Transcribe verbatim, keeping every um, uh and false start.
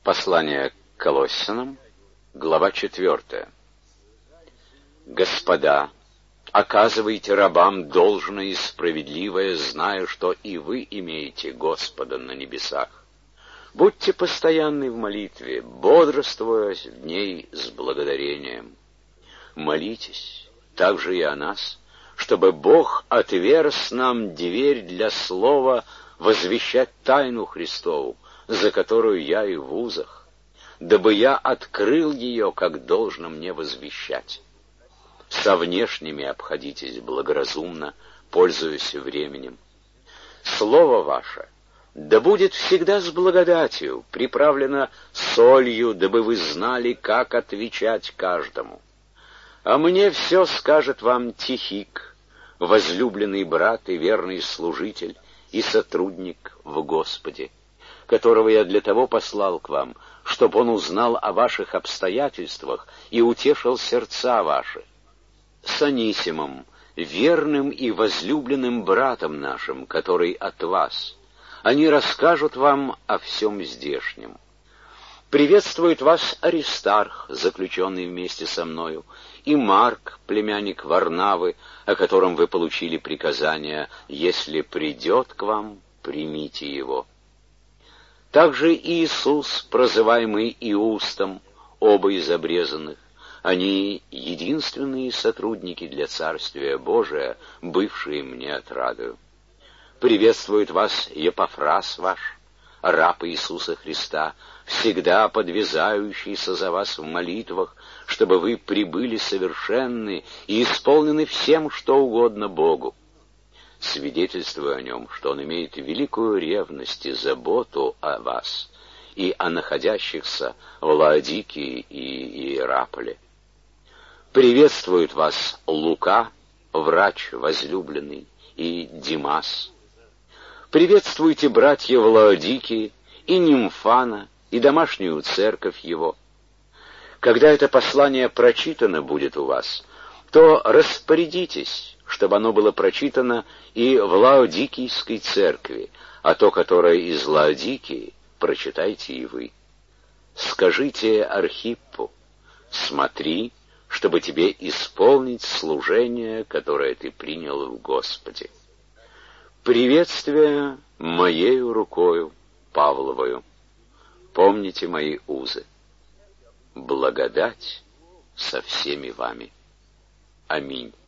Послание к Колоссянам, глава четвертая. Господа, оказывайте рабам должное и справедливое, зная, что и вы имеете Господа на небесах. Будьте постоянны в молитве, бодрствуя в ней с благодарением. Молитесь также и о нас, чтобы Бог отверз нам дверь для слова возвещать тайну Христову, за которую я и в узах, дабы я открыл ее, как должно мне возвещать. Со внешними обходитесь благоразумно, пользуясь временем. Слово ваше да будет всегда с благодатью, приправлено солью, дабы вы знали, как отвечать каждому. А мне все скажет вам Тихик, возлюбленный брат и верный служитель и сотрудник в Господе, которого я для того послал к вам, чтобы он узнал о ваших обстоятельствах и утешил сердца ваши. С Анисимом, верным и возлюбленным братом нашим, который от вас, они расскажут вам о всем здешнем. Приветствует вас Аристарх, заключенный вместе со мною, и Марк, племянник Варнавы, о котором вы получили приказание: если придет к вам, примите его. Также Иисус, прозываемый Иустом, оба из обрезанных, они единственные сотрудники для Царствия Божия, бывшие мне отрадою. Приветствует вас Епафрас ваш, раб Иисуса Христа, всегда подвязающийся за вас в молитвах, чтобы вы прибыли совершенны и исполнены всем, что угодно Богу. Свидетельствую о нем, что он имеет великую ревность и заботу о вас и о находящихся в Лаодикии и Иераполе. Приветствует вас Лука, врач возлюбленный, и Димас. Приветствуйте братья в Лаодикии и Нимфана, и домашнюю церковь его. Когда это послание прочитано будет у вас, то распорядитесь, чтобы оно было прочитано и в Лаодикийской церкви, а то, которое из Лаодикии, прочитайте и вы. Скажите Архиппу: смотри, чтобы тебе исполнить служение, которое ты принял в Господе. Приветствие моею рукою Павловою. Помните мои узы. Благодать со всеми вами. Аминь.